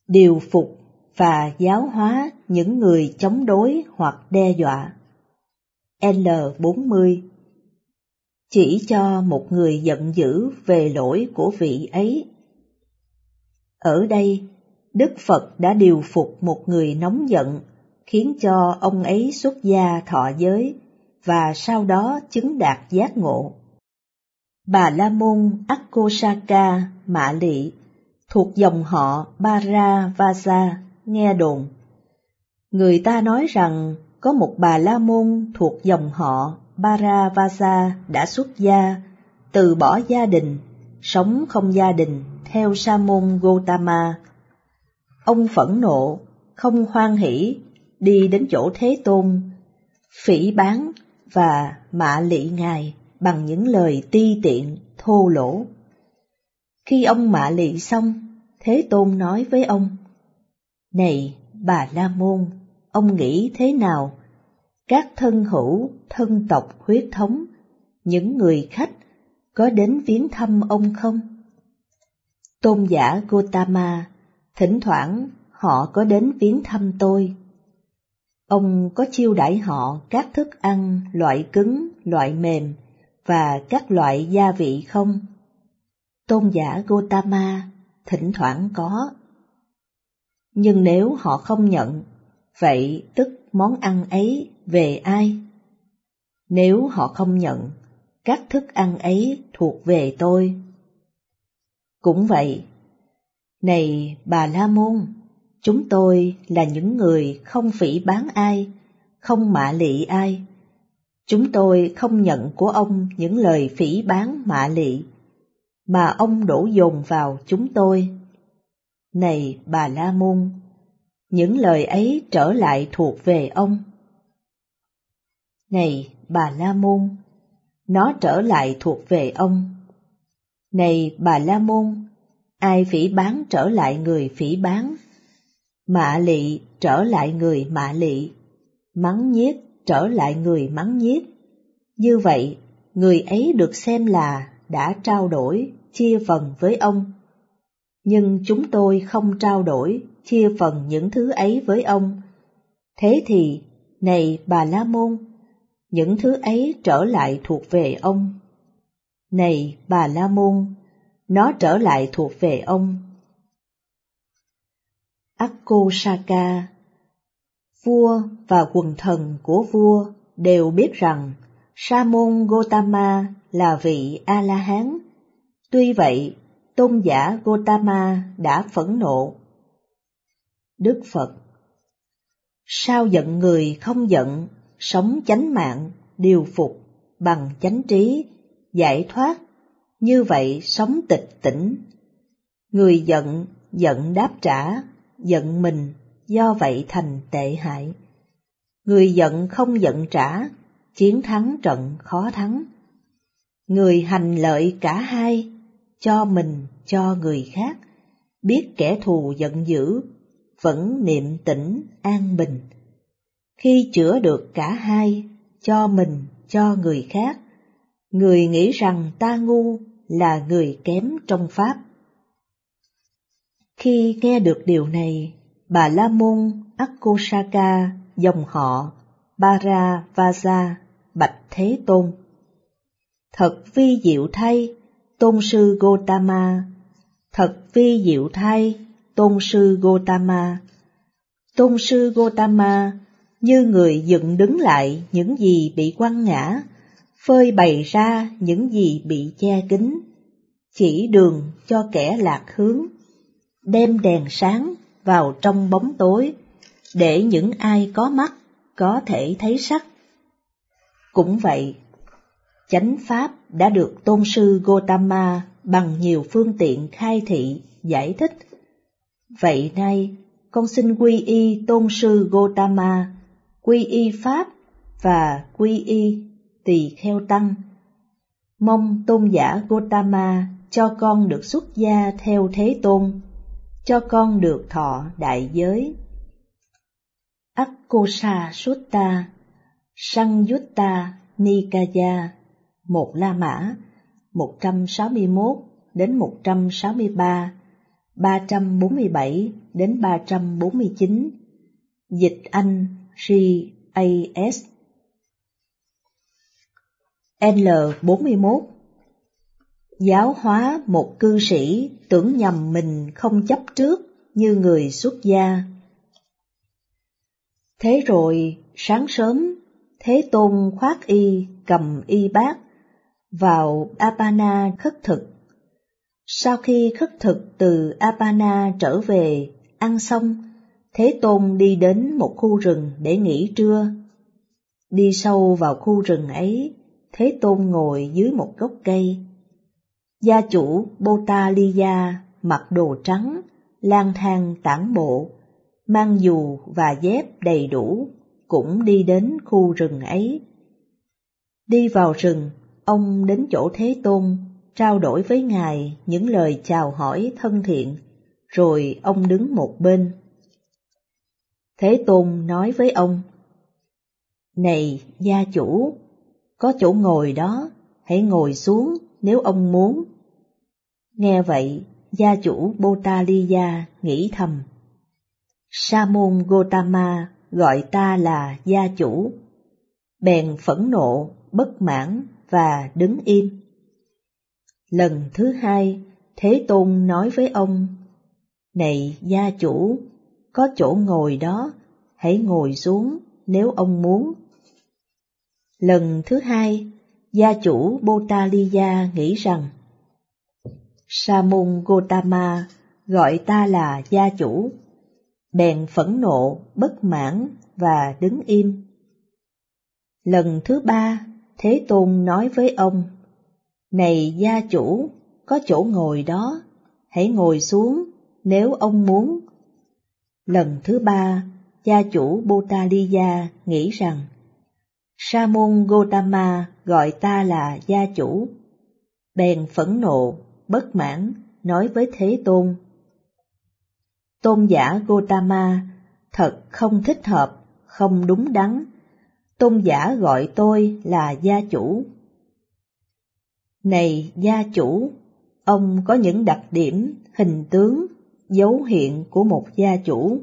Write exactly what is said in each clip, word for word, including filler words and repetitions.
điều phục và giáo hóa những người chống đối hoặc đe dọa. L bốn mươi. Chỉ cho một người giận dữ về lỗi của vị ấy. Ở đây, Đức Phật đã điều phục một người nóng giận, khiến cho ông ấy xuất gia thọ giới, và sau đó chứng đạt giác ngộ. Bà La Môn Akkosaka Mạ Lị, thuộc dòng họ Bharadvaja, nghe đồn. Người ta nói rằng có một bà La Môn thuộc dòng họ Bharadvaja đã xuất gia, từ bỏ gia đình, sống không gia đình theo Sa môn Gotama. Ông phẫn nộ, không hoan hỉ, đi đến chỗ Thế Tôn, phỉ báng và mạ lị Ngài bằng những lời ti tiện, thô lỗ. Khi ông mạ lị xong, Thế Tôn nói với ông: Này Bà La Môn, ông nghĩ thế nào? Các thân hữu, thân tộc huyết thống, những người khách có đến viếng thăm ông không? Tôn giả Gotama, thỉnh thoảng họ có đến viếng thăm tôi. Ông có chiêu đãi họ các thức ăn loại cứng, loại mềm và các loại gia vị không? Tôn giả Gotama, thỉnh thoảng có. Nhưng nếu họ không nhận, vậy tức món ăn ấy về ai? Nếu họ không nhận, các thức ăn ấy thuộc về tôi. Cũng vậy, này Bà La Môn, chúng tôi là những người không phỉ báng ai, không mạ lị ai. Chúng tôi không nhận của ông những lời phỉ báng mạ lị, mà ông đổ dồn vào chúng tôi. Này Bà La Môn, những lời ấy trở lại thuộc về ông. Này Bà La Môn, nó trở lại thuộc về ông. Này Bà La Môn, ai phỉ báng trở lại người phỉ báng, mạ lị trở lại người mạ lị, mắng nhiếc trở lại người mắng nhiếc. Như vậy, người ấy được xem là đã trao đổi, chia phần với ông. Nhưng chúng tôi không trao đổi, chia phần những thứ ấy với ông. Thế thì, này Bà La Môn, những thứ ấy trở lại thuộc về ông. Này Bà La Môn, nó trở lại thuộc về ông. Akkosaka, vua và quần thần của vua đều biết rằng Sa môn Gotama là vị A-la-hán. Tuy vậy, tôn giả Gotama đã phẫn nộ. Đức Phật: Sao giận người không giận, sống chánh mạng, điều phục, bằng chánh trí, giải thoát, như vậy sống tịch tỉnh. Người giận, giận đáp trả, giận mình, do vậy thành tệ hại. Người giận không giận trả, chiến thắng trận khó thắng. Người hành lợi cả hai, cho mình, cho người khác, biết kẻ thù giận dữ, vẫn niệm tĩnh an bình. Khi chữa được cả hai, cho mình, cho người khác, người nghĩ rằng ta ngu là người kém trong pháp. Khi nghe được điều này, Bà La Môn Akkosaka, dòng họ Bharadvaja, bạch Thế Tôn: Thật vi diệu thay, Tôn sư Gotama, thật vi diệu thay, Tôn sư Gotama. Tôn sư Gotama như người dựng đứng lại những gì bị quăng ngã, phơi bày ra những gì bị che kín, chỉ đường cho kẻ lạc hướng, đem đèn sáng vào trong bóng tối, để những ai có mắt có thể thấy sắc. Cũng vậy, chánh pháp đã được Tôn sư Gotama bằng nhiều phương tiện khai thị, giải thích. Vậy nay, con xin quy y Tôn sư Gotama, quy y pháp và quy y Tỳ Kheo tăng. Mong tôn giả Gotama cho con được xuất gia theo Thế Tôn, cho con được thọ đại giới. Akkosa Sutta, Sangyutta Nikaya, một La Mã, một trăm sáu mươi mốt đến một trăm sáu mươi ba, ba trăm bốn mươi bảy đến ba trăm bốn mươi chín, dịch Anh G A S. L bốn mươi mốt. Giáo hóa một cư sĩ tưởng nhầm mình không chấp trước như người xuất gia. Thế rồi, sáng sớm, Thế Tôn khoác y cầm y bát, vào Apana khất thực. Sau khi khất thực từ Apana trở về, ăn xong, Thế Tôn đi đến một khu rừng để nghỉ trưa. Đi sâu vào khu rừng ấy, Thế Tôn ngồi dưới một gốc cây. Gia chủ Botaliya mặc đồ trắng, lang thang tản bộ, mang dù và dép đầy đủ, cũng đi đến khu rừng ấy. Đi vào rừng, ông đến chỗ Thế Tôn, trao đổi với Ngài những lời chào hỏi thân thiện, rồi ông đứng một bên. Thế Tôn nói với ông: Này gia chủ, có chỗ ngồi đó, hãy ngồi xuống nếu ông muốn. Nghe vậy, gia chủ Botaliya nghĩ thầm: Sa môn Gotama gọi ta là gia chủ, bèn phẫn nộ, bất mãn và đứng im. Lần thứ hai, Thế Tôn nói với ông: Này gia chủ, có chỗ ngồi đó, hãy ngồi xuống nếu ông muốn. Lần thứ hai, gia chủ Botaliya nghĩ rằng: Sa môn Gotama gọi ta là gia chủ, bèn phẫn nộ, bất mãn và đứng im. Lần thứ ba, Thế Tôn nói với ông: Này gia chủ, có chỗ ngồi đó, hãy ngồi xuống nếu ông muốn. Lần thứ ba, gia chủ Botaliya nghĩ rằng: Sa môn Gotama gọi ta là gia chủ, bèn phẫn nộ, bất mãn, nói với Thế Tôn: Tôn giả Gotama, thật không thích hợp, không đúng đắn. Tôn giả gọi tôi là gia chủ. Này gia chủ, ông có những đặc điểm, hình tướng, dấu hiện của một gia chủ.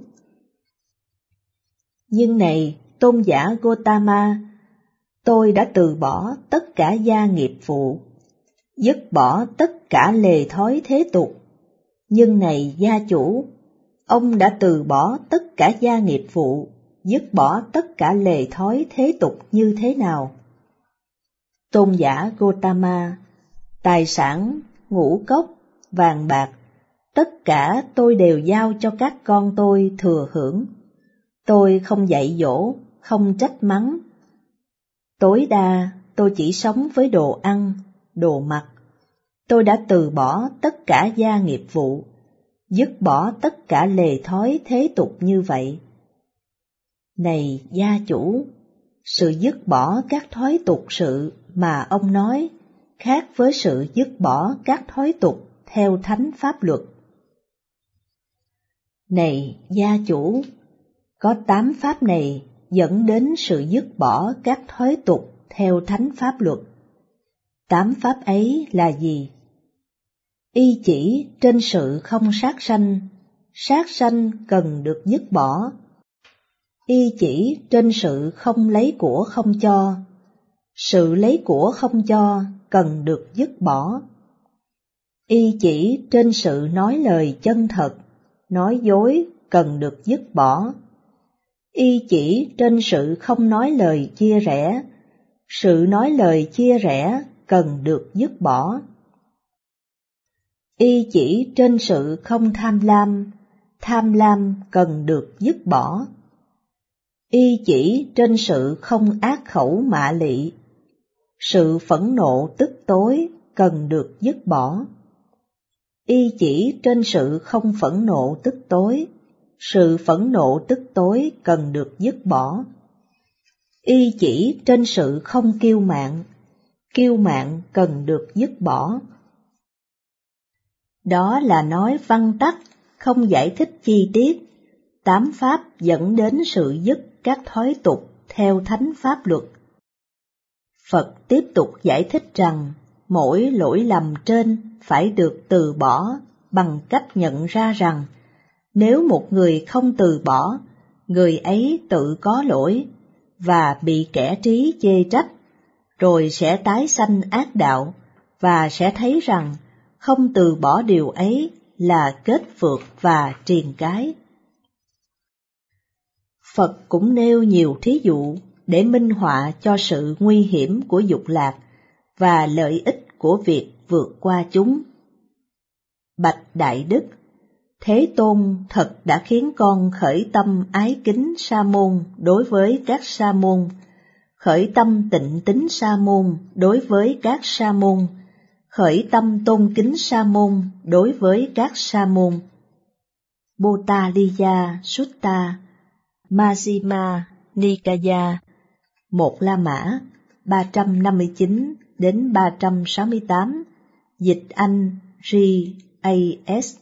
Nhưng này tôn giả Gotama, tôi đã từ bỏ tất cả gia nghiệp phụ, dứt bỏ tất cả lề thói thế tục. Nhưng này gia chủ, ông đã từ bỏ tất cả gia nghiệp phụ, dứt bỏ tất cả lề thói thế tục như thế nào? Tôn giả Gotama, tài sản, ngũ cốc, vàng bạc, tất cả tôi đều giao cho các con tôi thừa hưởng. Tôi không dạy dỗ, không trách mắng. Tối đa, tôi chỉ sống với đồ ăn, đồ mặc. Tôi đã từ bỏ tất cả gia nghiệp vụ, dứt bỏ tất cả lề thói thế tục như vậy. Này gia chủ, sự dứt bỏ các thói tục sự mà ông nói khác với sự dứt bỏ các thói tục theo thánh pháp luật. Này gia chủ, có tám pháp này dẫn đến sự dứt bỏ các thói tục theo thánh pháp luật. Tám pháp ấy là gì? Y chỉ trên sự không sát sanh, sát sanh cần được dứt bỏ. Y chỉ trên sự không lấy của không cho, sự lấy của không cho cần được dứt bỏ. Y chỉ trên sự nói lời chân thật, nói dối cần được dứt bỏ. Y chỉ trên sự không nói lời chia rẽ, sự nói lời chia rẽ cần được dứt bỏ. Y chỉ trên sự không tham lam, tham lam cần được dứt bỏ. Y chỉ trên sự không ác khẩu mạ lị, sự phẫn nộ tức tối cần được dứt bỏ. Y chỉ trên sự không phẫn nộ tức tối, sự phẫn nộ tức tối cần được dứt bỏ. Y chỉ trên sự không kiêu mạn, kiêu mạn cần được dứt bỏ. Đó là nói văn tắt, không giải thích chi tiết, tám pháp dẫn đến sự dứt các thói tục theo thánh pháp luật. Phật tiếp tục giải thích rằng mỗi lỗi lầm trên phải được từ bỏ bằng cách nhận ra rằng nếu một người không từ bỏ, người ấy tự có lỗi và bị kẻ trí chê trách, rồi sẽ tái sanh ác đạo và sẽ thấy rằng không từ bỏ điều ấy là kết phược và triền cái. Phật cũng nêu nhiều thí dụ để minh họa cho sự nguy hiểm của dục lạc và lợi ích của việc vượt qua chúng. Bạch Đại Đức, Thế Tôn thật đã khiến con khởi tâm ái kính sa môn đối với các sa môn, khởi tâm tịnh tín sa môn đối với các sa môn, khởi tâm tôn kính sa môn đối với các sa môn. Bhottaliya Sutta, Majjhima Nikaya, một La Mã, ba trăm năm mươi chín đến ba trăm sáu mươi tám, dịch Anh G A S.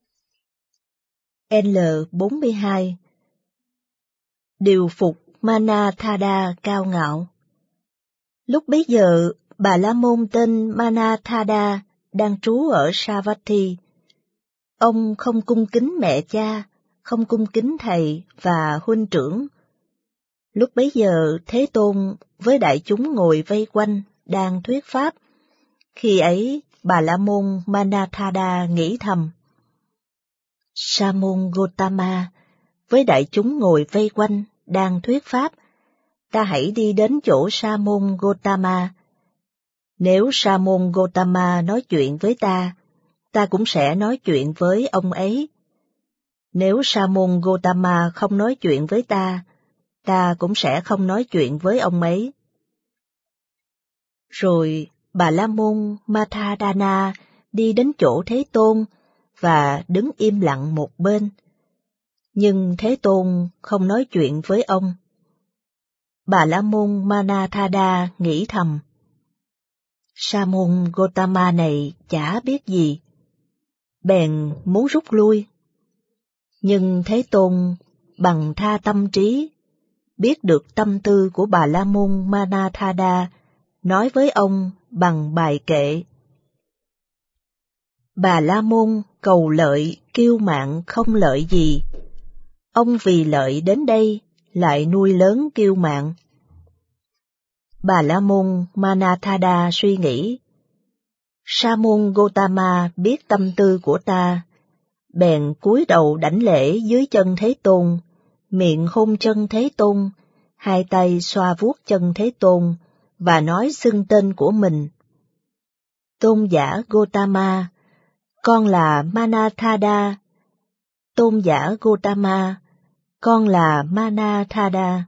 L bốn mươi hai. Điều phục Manathada cao ngạo. Lúc bấy giờ, Bà La Môn tên Manathada đang trú ở Savatthi. Ông không cung kính mẹ cha, không cung kính thầy và huynh trưởng. Lúc bấy giờ, Thế Tôn với đại chúng ngồi vây quanh, đang thuyết pháp. Khi ấy, Bà La Môn Manathada nghĩ thầm: Sa môn Gotama với đại chúng ngồi vây quanh, đang thuyết pháp, ta hãy đi đến chỗ Sa môn Gotama. Nếu Sa môn Gotama nói chuyện với ta, ta cũng sẽ nói chuyện với ông ấy. Nếu Sa môn Gotama không nói chuyện với ta, ta cũng sẽ không nói chuyện với ông ấy. Rồi Bà La môn Mathadana đi đến chỗ Thế Tôn và đứng im lặng một bên. Nhưng Thế Tôn không nói chuyện với ông. Bà La môn Manathada nghĩ thầm: Sa môn Gotama này chả biết gì, bèn muốn rút lui. Nhưng Thế Tôn bằng tha tâm trí, biết được tâm tư của Bà La môn Manathada, nói với ông bằng bài kệ: Bà La môn cầu lợi kiêu mạn không lợi gì, ông vì lợi đến đây lại nuôi lớn kiêu mạn. Bà La môn Manathada suy nghĩ: Sa môn Gotama biết tâm tư của ta, bèn cúi đầu đảnh lễ dưới chân Thế Tôn, miệng hôn chân Thế Tôn, hai tay xoa vuốt chân Thế Tôn và nói xưng tên của mình: Tôn giả Gotama, con là Manathada. Tôn giả Gotama, con là Manathada.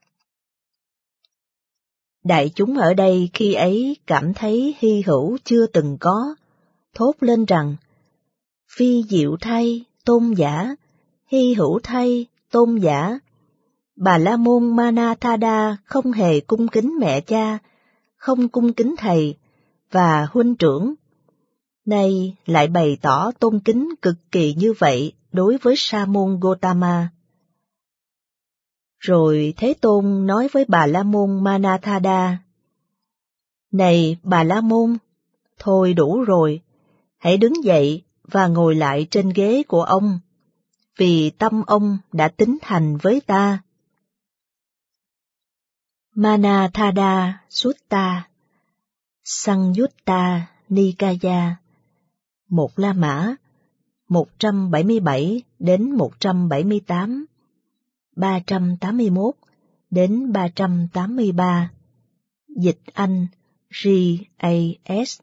Đại chúng ở đây khi ấy cảm thấy hy hữu chưa từng có, thốt lên rằng: Phi diệu thay, tôn giả, hy hữu thay, tôn giả. Bà La môn Manathada không hề cung kính mẹ cha, không cung kính thầy và huynh trưởng. Nay lại bày tỏ tôn kính cực kỳ như vậy đối với Sa môn Gotama. Rồi Thế Tôn nói với Bà La môn Manathada: Này Bà La môn, thôi đủ rồi, hãy đứng dậy và ngồi lại trên ghế của ông, vì tâm ông đã tín thành với ta. Manathada Sutta, Sangyutta Nikaya, một La Mã, một trăm bảy mươi bảy đến một trăm bảy mươi tám, ba trăm tám mươi mốt đến ba trăm tám mươi ba, dịch Anh G A S.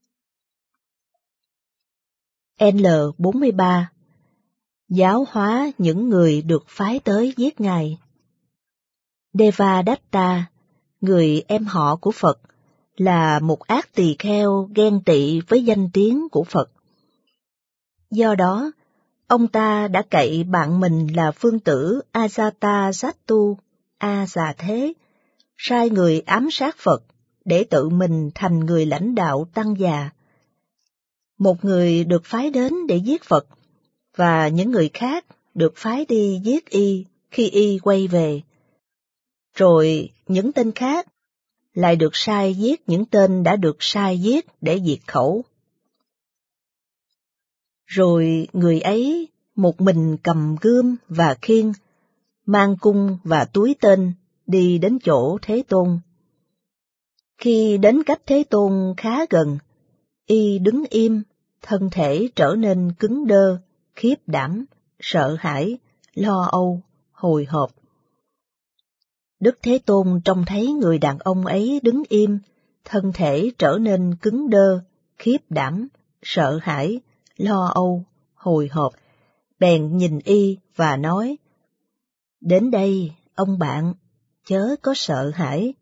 L bốn mươi ba. Giáo hóa những người được phái tới giết Ngài. Devadatta, người em họ của Phật, là một ác tỳ kheo ghen tị với danh tiếng của Phật. Do đó, ông ta đã cậy bạn mình là phương tử Ajatasattu, A Già Thế, sai người ám sát Phật để tự mình thành người lãnh đạo tăng già. Một người được phái đến để giết Phật, và những người khác được phái đi giết y khi y quay về. Rồi những tên khác lại được sai giết những tên đã được sai giết để diệt khẩu. Rồi người ấy một mình cầm gươm và khiên, mang cung và túi tên, đi đến chỗ Thế Tôn. Khi đến cách Thế Tôn khá gần, y đứng im, thân thể trở nên cứng đơ, khiếp đảm, sợ hãi, lo âu, hồi hộp. Đức Thế Tôn trông thấy người đàn ông ấy đứng im, thân thể trở nên cứng đơ, khiếp đảm, sợ hãi, lo âu, hồi hộp, bèn nhìn y và nói: "Đến đây, ông bạn, chớ có sợ hãi."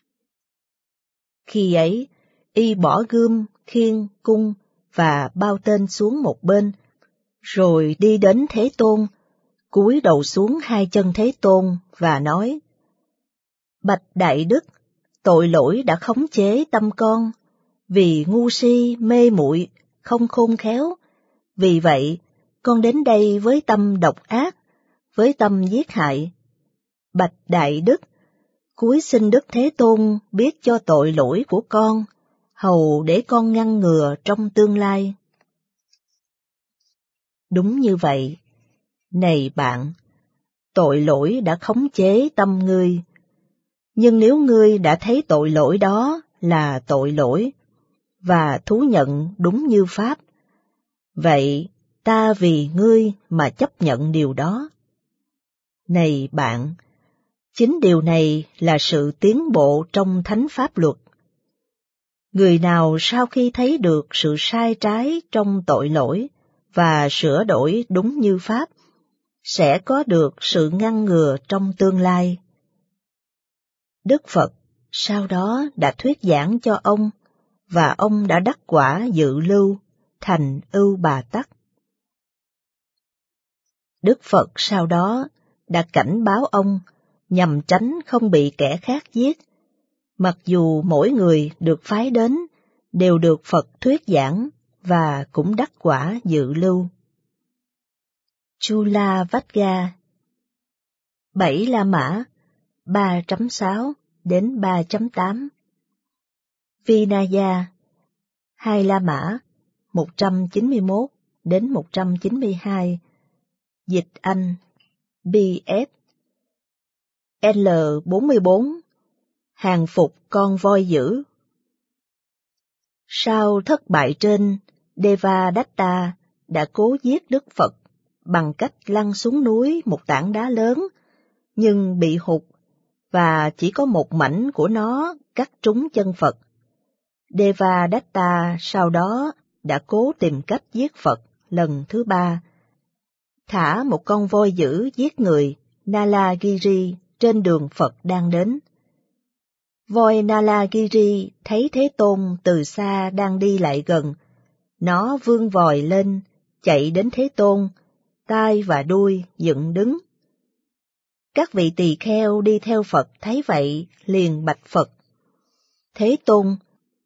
Khi ấy, y bỏ gươm, khiên, cung và bao tên xuống một bên, rồi đi đến Thế Tôn, cúi đầu xuống hai chân Thế Tôn và nói: "Bạch Đại Đức, tội lỗi đã khống chế tâm con, vì ngu si, mê muội, không khôn khéo. Vì vậy, con đến đây với tâm độc ác, với tâm giết hại. Bạch Đại Đức, cúi xin Đức Thế Tôn biết cho tội lỗi của con, hầu để con ngăn ngừa trong tương lai." Đúng như vậy. Này bạn, tội lỗi đã khống chế tâm ngươi. Nhưng nếu ngươi đã thấy tội lỗi đó là tội lỗi, và thú nhận đúng như Pháp, vậy ta vì ngươi mà chấp nhận điều đó. Này bạn, chính điều này là sự tiến bộ trong thánh pháp luật. Người nào sau khi thấy được sự sai trái trong tội lỗi và sửa đổi đúng như Pháp, sẽ có được sự ngăn ngừa trong tương lai. Đức Phật sau đó đã thuyết giảng cho ông, và ông đã đắc quả dự lưu, thành Ưu Bà Tắc. Đức Phật sau đó đã cảnh báo ông nhằm tránh không bị kẻ khác giết, mặc dù mỗi người được phái đến đều được Phật thuyết giảng và cũng đắc quả dự lưu. Chula Vajra bảy La Mã ba chấm sáu đến ba chấm tám, Vinaya hai La Mã một trăm chín mươi mốt đến một trăm chín mươi hai, dịch Anh bê ép L bốn mươi bốn, hàng phục con voi dữ. Sau thất bại trên, Devadatta đã cố giết Đức Phật bằng cách lăn xuống núi một tảng đá lớn, nhưng bị hụt, và chỉ có một mảnh của nó cắt trúng chân Phật. Devadatta sau đó đã cố tìm cách giết Phật lần thứ ba, thả một con voi dữ giết người Nalagiri trên đường Phật đang đến. Voi Nalagiri thấy Thế Tôn từ xa đang đi lại gần, nó vươn vòi lên, chạy đến Thế Tôn, tai và đuôi dựng đứng. Các vị tỳ kheo đi theo Phật thấy vậy liền bạch Phật: "Thế Tôn,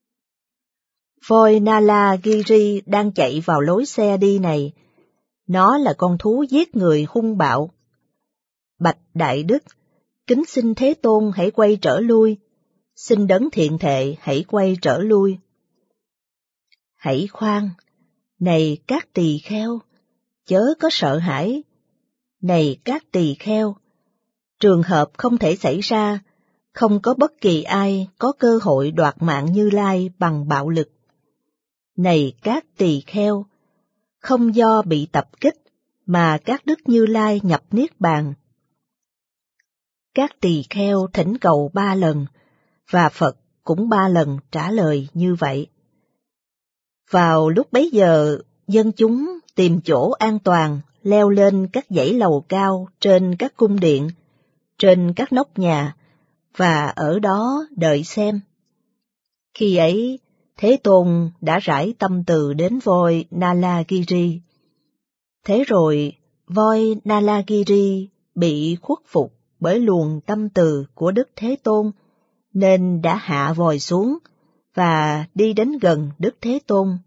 voi Nalagiri đang chạy vào lối xe đi này, nó là con thú giết người hung bạo. Bạch Đại Đức, kính xin Thế Tôn hãy quay trở lui, xin đấng thiện thệ hãy quay trở lui." Hãy khoan, này các tỳ kheo, chớ có sợ hãi. Này các tỳ kheo, trường hợp không thể xảy ra, không có bất kỳ ai có cơ hội đoạt mạng Như Lai bằng bạo lực. Này các tỳ kheo, không do bị tập kích mà các đức Như Lai nhập niết bàn. Các tỳ kheo thỉnh cầu ba lần, và Phật cũng ba lần trả lời như vậy. Vào lúc bấy giờ, dân chúng tìm chỗ an toàn, leo lên các dãy lầu cao trên các cung điện, trên các nóc nhà, và ở đó đợi xem. Khi ấy, Thế Tôn đã rải tâm từ đến voi Nalagiri. Thế rồi, voi Nalagiri bị khuất phục bởi luồng tâm từ của Đức Thế Tôn, nên đã hạ vòi xuống và đi đến gần Đức Thế Tôn.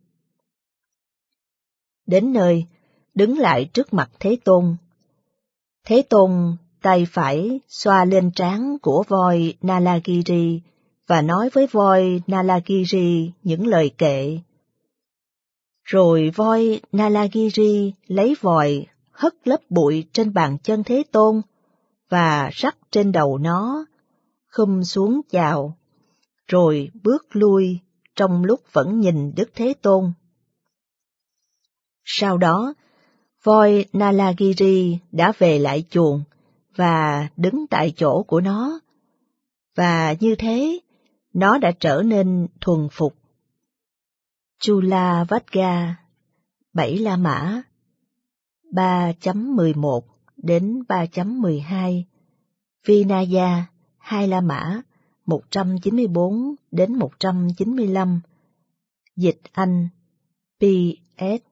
Đến nơi, đứng lại trước mặt Thế Tôn. Thế Tôn tay phải xoa lên trán của voi Nalagiri và nói với voi Nalagiri những lời kệ. Rồi voi Nalagiri lấy vòi hất lớp bụi trên bàn chân Thế Tôn và rắc trên đầu nó, khum xuống chào, rồi bước lui trong lúc vẫn nhìn Đức Thế Tôn. Sau đó, voi Nalagiri đã về lại chuồng và đứng tại chỗ của nó, và như thế, nó đã trở nên thuần phục. Chula Vajra, bảy La Mã, ba chấm mười một đến ba chấm mười hai, Vinaya, hai La Mã, một trăm chín mươi bốn đến một trăm chín mươi lăm, dịch Anh, pê ét.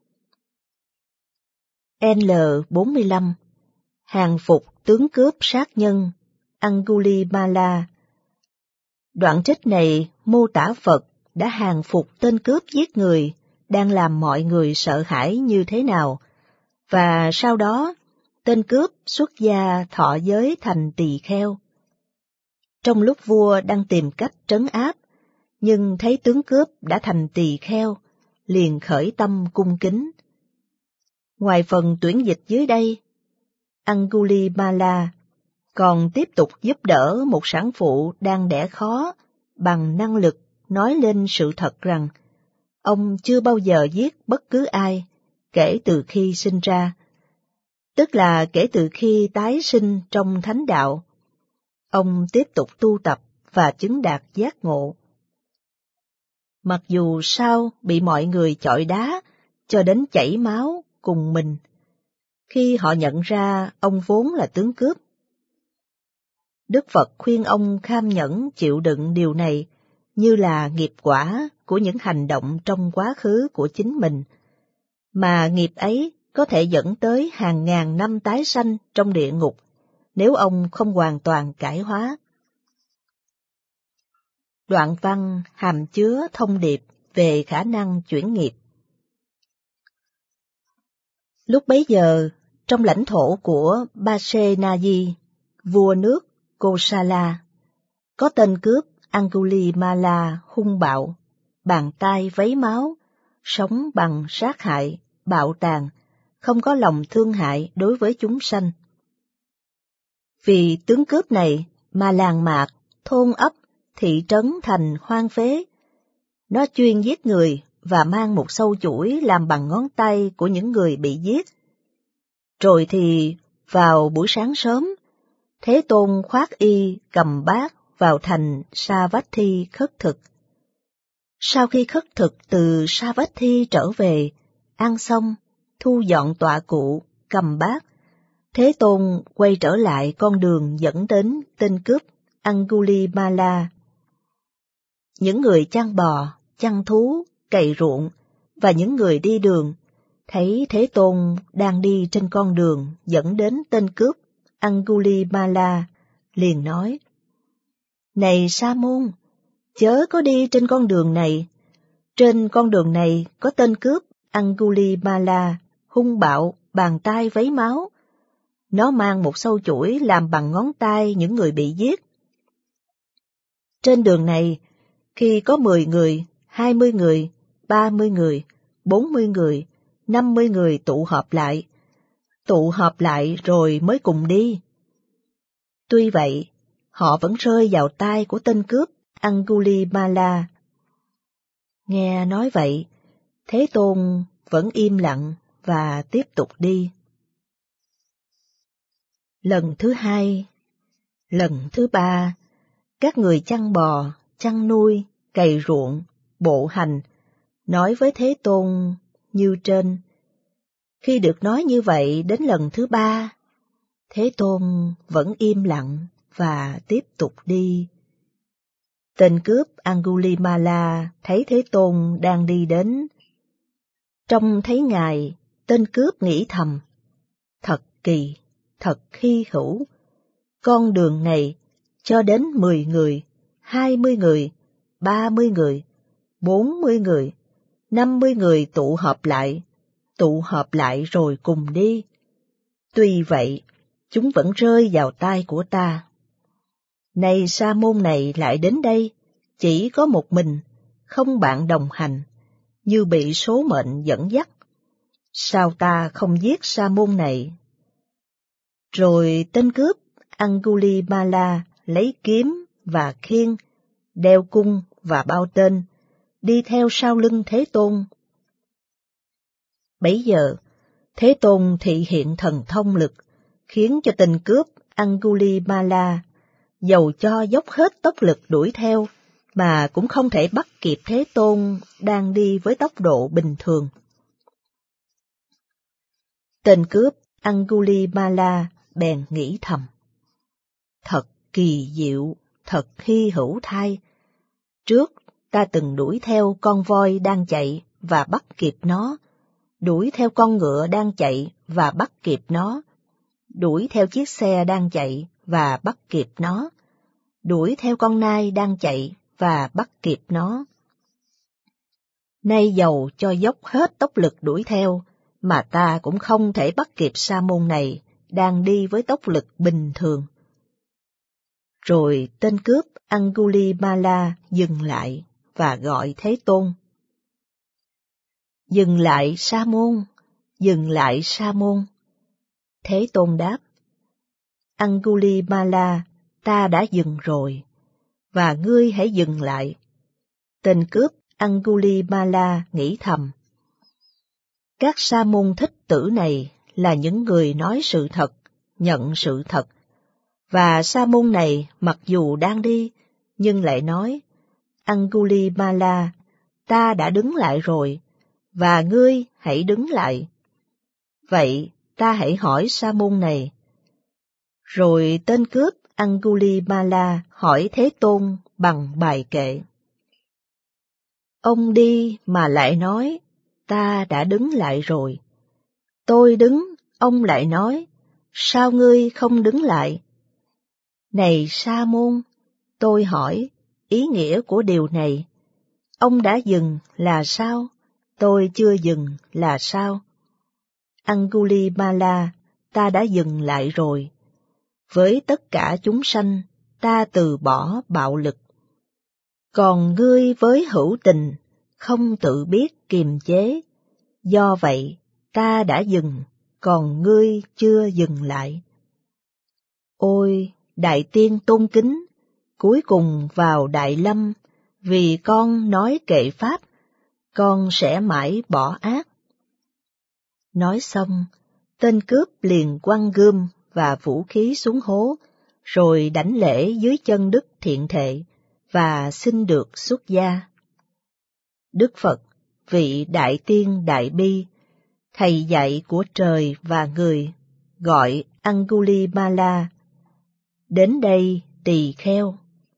L bốn mươi lăm, hàng phục tướng cướp sát nhân, Angulimala. Đoạn trích này mô tả Phật đã hàng phục tên cướp giết người, đang làm mọi người sợ hãi như thế nào, và sau đó tên cướp xuất gia thọ giới thành tỳ kheo. Trong lúc vua đang tìm cách trấn áp, nhưng thấy tướng cướp đã thành tỳ kheo, liền khởi tâm cung kính. Ngoài phần tuyển dịch dưới đây, Angulimala còn tiếp tục giúp đỡ một sản phụ đang đẻ khó bằng năng lực nói lên sự thật rằng ông chưa bao giờ giết bất cứ ai kể từ khi sinh ra, tức là kể từ khi tái sinh trong thánh đạo. Ông tiếp tục tu tập và chứng đạt giác ngộ. Mặc dù sau bị mọi người chọi đá cho đến chảy máu cùng mình, khi họ nhận ra ông vốn là tướng cướp. Đức Phật khuyên ông kham nhẫn chịu đựng điều này như là nghiệp quả của những hành động trong quá khứ của chính mình, mà nghiệp ấy có thể dẫn tới hàng ngàn năm tái sanh trong địa ngục nếu ông không hoàn toàn cải hóa. Đoạn văn hàm chứa thông điệp về khả năng chuyển nghiệp. Lúc bấy giờ, trong lãnh thổ của Pasenadi, vua nước Kosala, có tên cướp Angulimala hung bạo, bàn tay vấy máu, sống bằng sát hại, bạo tàn, không có lòng thương hại đối với chúng sanh. Vì tướng cướp này mà làng mạc, thôn ấp, thị trấn thành hoang phế. Nó chuyên giết người và mang một sâu chuỗi làm bằng ngón tay của những người bị giết. Rồi thì vào buổi sáng sớm, Thế Tôn khoác y cầm bát vào thành Savatthi khất thực. Sau khi khất thực từ Savatthi trở về, ăn xong, thu dọn tọa cụ, cầm bát, Thế Tôn quay trở lại con đường dẫn đến tên cướp Angulimala. Những người chăn bò, chăn thú, cày ruộng và những người đi đường thấy Thế Tôn đang đi trên con đường dẫn đến tên cướp Angulimala, liền nói: Này Sa môn, chớ có đi trên con đường này. Trên con đường này có tên cướp Angulimala, hung bạo, bàn tay vấy máu. Nó mang một sâu chuỗi làm bằng ngón tay những người bị giết. Trên đường này, khi có mười người, hai mươi người, ba mươi người, bốn mươi người, năm mươi người tụ họp lại, tụ họp lại rồi mới cùng đi. Tuy vậy, họ vẫn rơi vào tay của tên cướp Angulimala. Nghe nói vậy, Thế Tôn vẫn im lặng và tiếp tục đi. Lần thứ hai, lần thứ ba, các người chăn bò, chăn nuôi, cày ruộng, bộ hành, nói với Thế Tôn như trên. Khi được nói như vậy đến lần thứ ba, Thế Tôn vẫn im lặng và tiếp tục đi. Tên cướp Angulimala thấy Thế Tôn đang đi đến. Trông thấy Ngài, tên cướp nghĩ thầm: Thật kỳ, thật hy hữu, con đường này cho đến mười người, hai mươi người, ba mươi người, bốn mươi người, năm mươi người tụ họp lại, tụ họp lại rồi cùng đi. Tuy vậy, chúng vẫn rơi vào tay của ta. Này sa môn này lại đến đây, chỉ có một mình, không bạn đồng hành, như bị số mệnh dẫn dắt. Sao ta không giết sa môn này? Rồi tên cướp Angulimala lấy kiếm và khiên, đeo cung và bao tên, đi theo sau lưng Thế Tôn. Bấy giờ, Thế Tôn thị hiện thần thông lực, khiến cho tên cướp Angulimala dầu cho dốc hết tốc lực đuổi theo, mà cũng không thể bắt kịp Thế Tôn đang đi với tốc độ bình thường. Tên cướp Angulimala bèn nghĩ thầm: thật kỳ diệu, thật hy hữu thay. Trước ta từng đuổi theo con voi đang chạy và bắt kịp nó, đuổi theo con ngựa đang chạy và bắt kịp nó, đuổi theo chiếc xe đang chạy và bắt kịp nó, đuổi theo con nai đang chạy và bắt kịp nó. Nay dầu cho dốc hết tốc lực đuổi theo, mà ta cũng không thể bắt kịp sa môn này đang đi với tốc lực bình thường. Rồi tên cướp Angulimala dừng lại và gọi Thế Tôn. Dừng lại sa môn, dừng lại sa môn. Thế Tôn đáp: Angulimala, ta đã dừng rồi, và ngươi hãy dừng lại. Tên cướp Angulimala nghĩ thầm: các sa môn thích tử này là những người nói sự thật, nhận sự thật, và sa môn này mặc dù đang đi, nhưng lại nói: Angulimala, ta đã đứng lại rồi, và ngươi hãy đứng lại. Vậy ta hãy hỏi sa môn này. Rồi tên cướp Angulimala hỏi Thế Tôn bằng bài kệ. Ông đi mà lại nói, ta đã đứng lại rồi. Tôi đứng, ông lại nói, sao ngươi không đứng lại? Này sa môn, tôi hỏi, ý nghĩa của điều này. Ông đã dừng là sao? Tôi chưa dừng là sao? Angulimala, ta đã dừng lại rồi. Với tất cả chúng sanh, ta từ bỏ bạo lực. Còn ngươi với hữu tình, không tự biết kiềm chế. Do vậy, ta đã dừng, còn ngươi chưa dừng lại. Ôi, Đại Tiên tôn kính, cuối cùng vào Đại Lâm, vì con nói kệ Pháp, con sẽ mãi bỏ ác. Nói xong, tên cướp liền quăng gươm và vũ khí xuống hố, rồi đảnh lễ dưới chân Đức Thiện Thệ, và xin được xuất gia. Đức Phật, vị Đại Tiên Đại Bi, thầy dạy của trời và người, gọi Angulimala: đến đây tỳ kheo.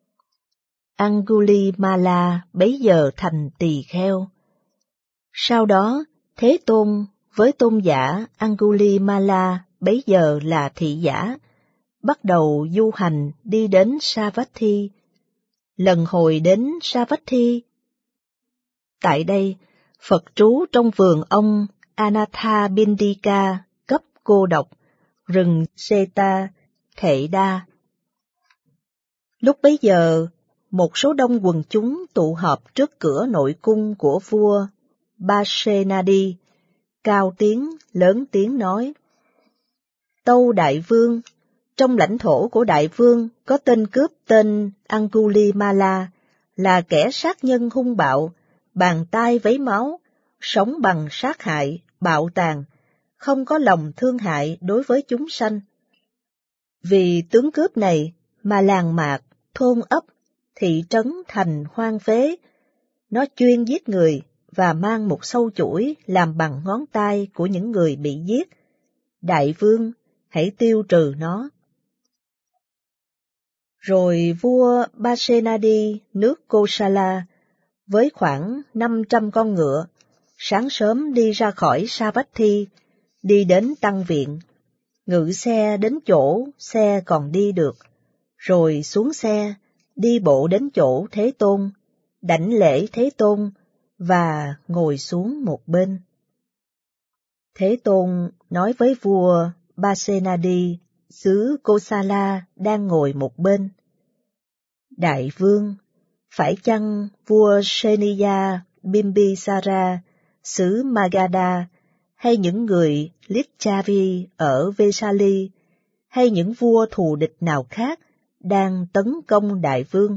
Angulimala bấy giờ thành tỳ kheo. Sau đó, Thế Tôn với tôn giả Angulimala bấy giờ là thị giả, bắt đầu du hành đi đến Savatthi. Lần hồi đến Savatthi, tại đây, Phật trú trong vườn ông Anathapindika cấp cô độc, rừng Seta, Thệ Đa. Lúc bấy giờ, một số đông quần chúng tụ họp trước cửa nội cung của vua Pasenadi, cao tiếng, lớn tiếng nói: Tâu Đại Vương, trong lãnh thổ của Đại Vương có tên cướp tên Angulimala, là kẻ sát nhân hung bạo, bàn tay vấy máu, sống bằng sát hại, bạo tàn, không có lòng thương hại đối với chúng sanh. Vì tướng cướp này mà làng mạc, thôn ấp, thị trấn thành hoang phế, nó chuyên giết người và mang một sâu chuỗi làm bằng ngón tay của những người bị giết. Đại Vương, hãy tiêu trừ nó. Rồi vua Pasenadi nước Kosala với khoảng năm trăm con ngựa, sáng sớm đi ra khỏi Savatthi, đi đến Tăng Viện, ngự xe đến chỗ xe còn đi được, rồi xuống xe, đi bộ đến chỗ Thế Tôn, đảnh lễ Thế Tôn và ngồi xuống một bên. Thế Tôn nói với vua Pasenadi xứ Kosala đang ngồi một bên: Đại Vương, phải chăng vua Seniya Bimbisara, xứ Magadha, hay những người Lichavi ở Vesali, hay những vua thù địch nào khác đang tấn công đại vương?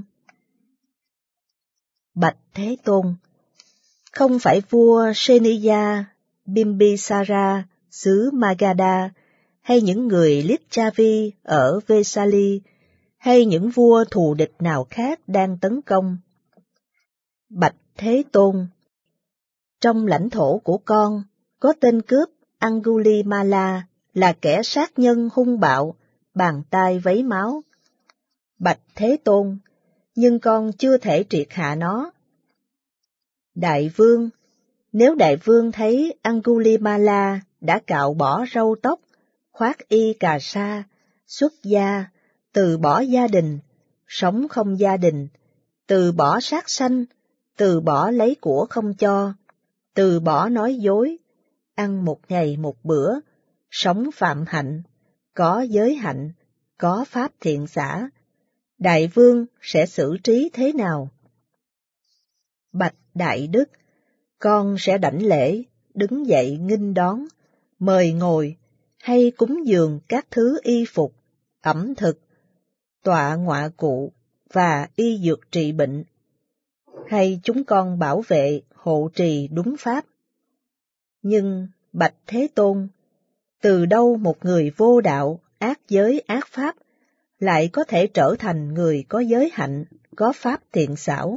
Bạch Thế Tôn, không phải vua Seniya, Bimbisara, xứ Magadha, hay những người Lichavi ở Vesali, hay những vua thù địch nào khác đang tấn công. Bạch Thế Tôn, trong lãnh thổ của con, có tên cướp Angulimala là kẻ sát nhân hung bạo, bàn tay vấy máu. Bạch Thế Tôn, nhưng con chưa thể triệt hạ nó. Đại vương, nếu đại vương thấy Angulimala đã cạo bỏ râu tóc, khoác y cà sa, xuất gia, từ bỏ gia đình, sống không gia đình, từ bỏ sát sanh, từ bỏ lấy của không cho, từ bỏ nói dối, ăn một ngày một bữa, sống phạm hạnh, có giới hạnh, có pháp thiện xả, đại vương sẽ xử trí thế nào? Bạch Đại Đức, con sẽ đảnh lễ, đứng dậy nghênh đón, mời ngồi, hay cúng dường các thứ y phục, ẩm thực, tọa ngọa cụ và y dược trị bệnh, hay chúng con bảo vệ, hộ trì đúng pháp. Nhưng, Bạch Thế Tôn, từ đâu một người vô đạo, ác giới ác pháp, lại có thể trở thành người có giới hạnh, có pháp thiện xảo?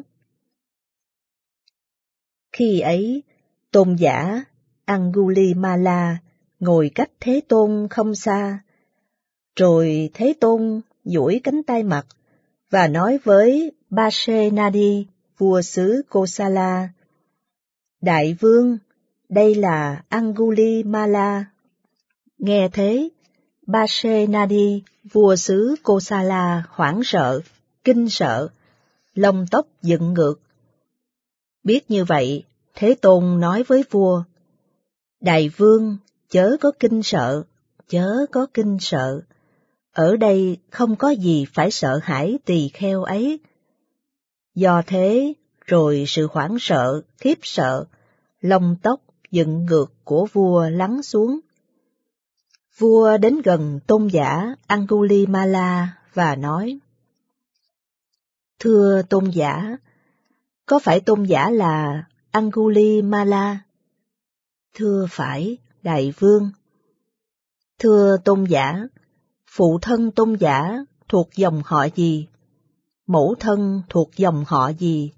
Khi ấy, tôn giả Angulimala ngồi cách Thế Tôn không xa, rồi Thế Tôn duỗi cánh tay mặt và nói với Pasenadi, vua xứ Kosala: Đại vương, đây là Angulimala. Nghe thế, Pasenadi, vua xứ Kosala hoảng sợ, kinh sợ, lông tóc dựng ngược. Biết như vậy, Thế Tôn nói với vua: Đại vương, chớ có kinh sợ, chớ có kinh sợ. Ở đây không có gì phải sợ hãi tỳ kheo ấy. Do thế, rồi sự hoảng sợ, khiếp sợ, lông tóc dựng ngược của vua lắng xuống. Vua đến gần tôn giả Angulimala và nói: Thưa tôn giả, có phải tôn giả là Angulimala? Thưa phải, đại vương. Thưa tôn giả, phụ thân tôn giả thuộc dòng họ gì? Mẫu thân thuộc dòng họ gì?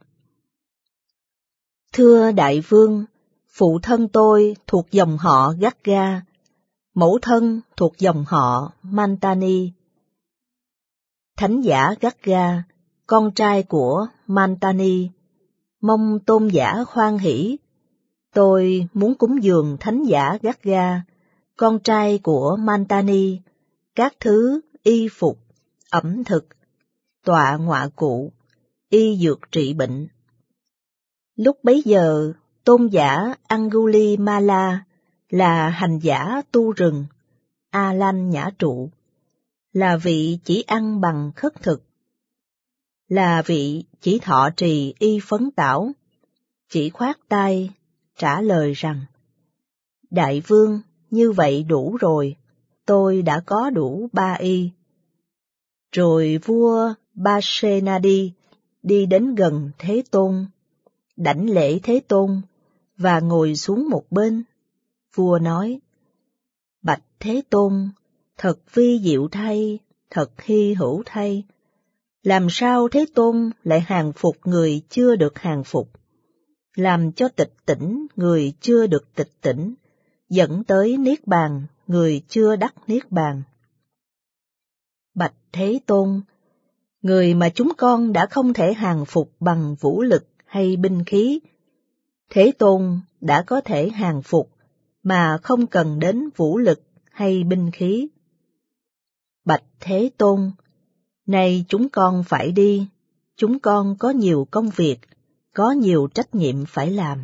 Thưa đại vương, phụ thân tôi thuộc dòng họ Gagga, mẫu thân thuộc dòng họ Mantani. Thánh giả Gagga, con trai của Mantani, mong tôn giả khoan hỷ. Tôi muốn cúng dường thánh giả Gagga, con trai của Mantani, các thứ y phục, ẩm thực, tọa ngọa cụ, y dược trị bệnh. Lúc bấy giờ, tôn giả Angulimala là hành giả tu rừng, A Lanh Nhã Trụ, là vị chỉ ăn bằng khất thực, là vị chỉ thọ trì y phấn tảo, chỉ khoát tay, trả lời rằng: Đại vương, như vậy đủ rồi, tôi đã có đủ ba y. Rồi vua Pasenadi đi đến gần Thế Tôn, đảnh lễ Thế Tôn và ngồi xuống một bên. Vua nói: Bạch Thế Tôn, thật vi diệu thay, thật hy hữu thay. Làm sao Thế Tôn lại hàng phục người chưa được hàng phục, làm cho tịch tỉnh người chưa được tịch tỉnh, dẫn tới niết bàn người chưa đắc niết bàn? Bạch Thế Tôn, người mà chúng con đã không thể hàng phục bằng vũ lực hay binh khí, Thế Tôn đã có thể hàng phục mà không cần đến vũ lực hay binh khí. Bạch Thế Tôn, nay chúng con phải đi, chúng con có nhiều công việc, có nhiều trách nhiệm phải làm.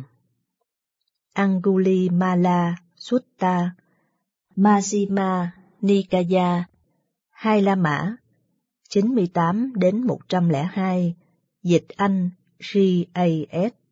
Angulimala Sutta, Majjhima Nikaya, Hai La Mã, chín mươi tám đến một trăm lẻ hai, dịch Anh G A S.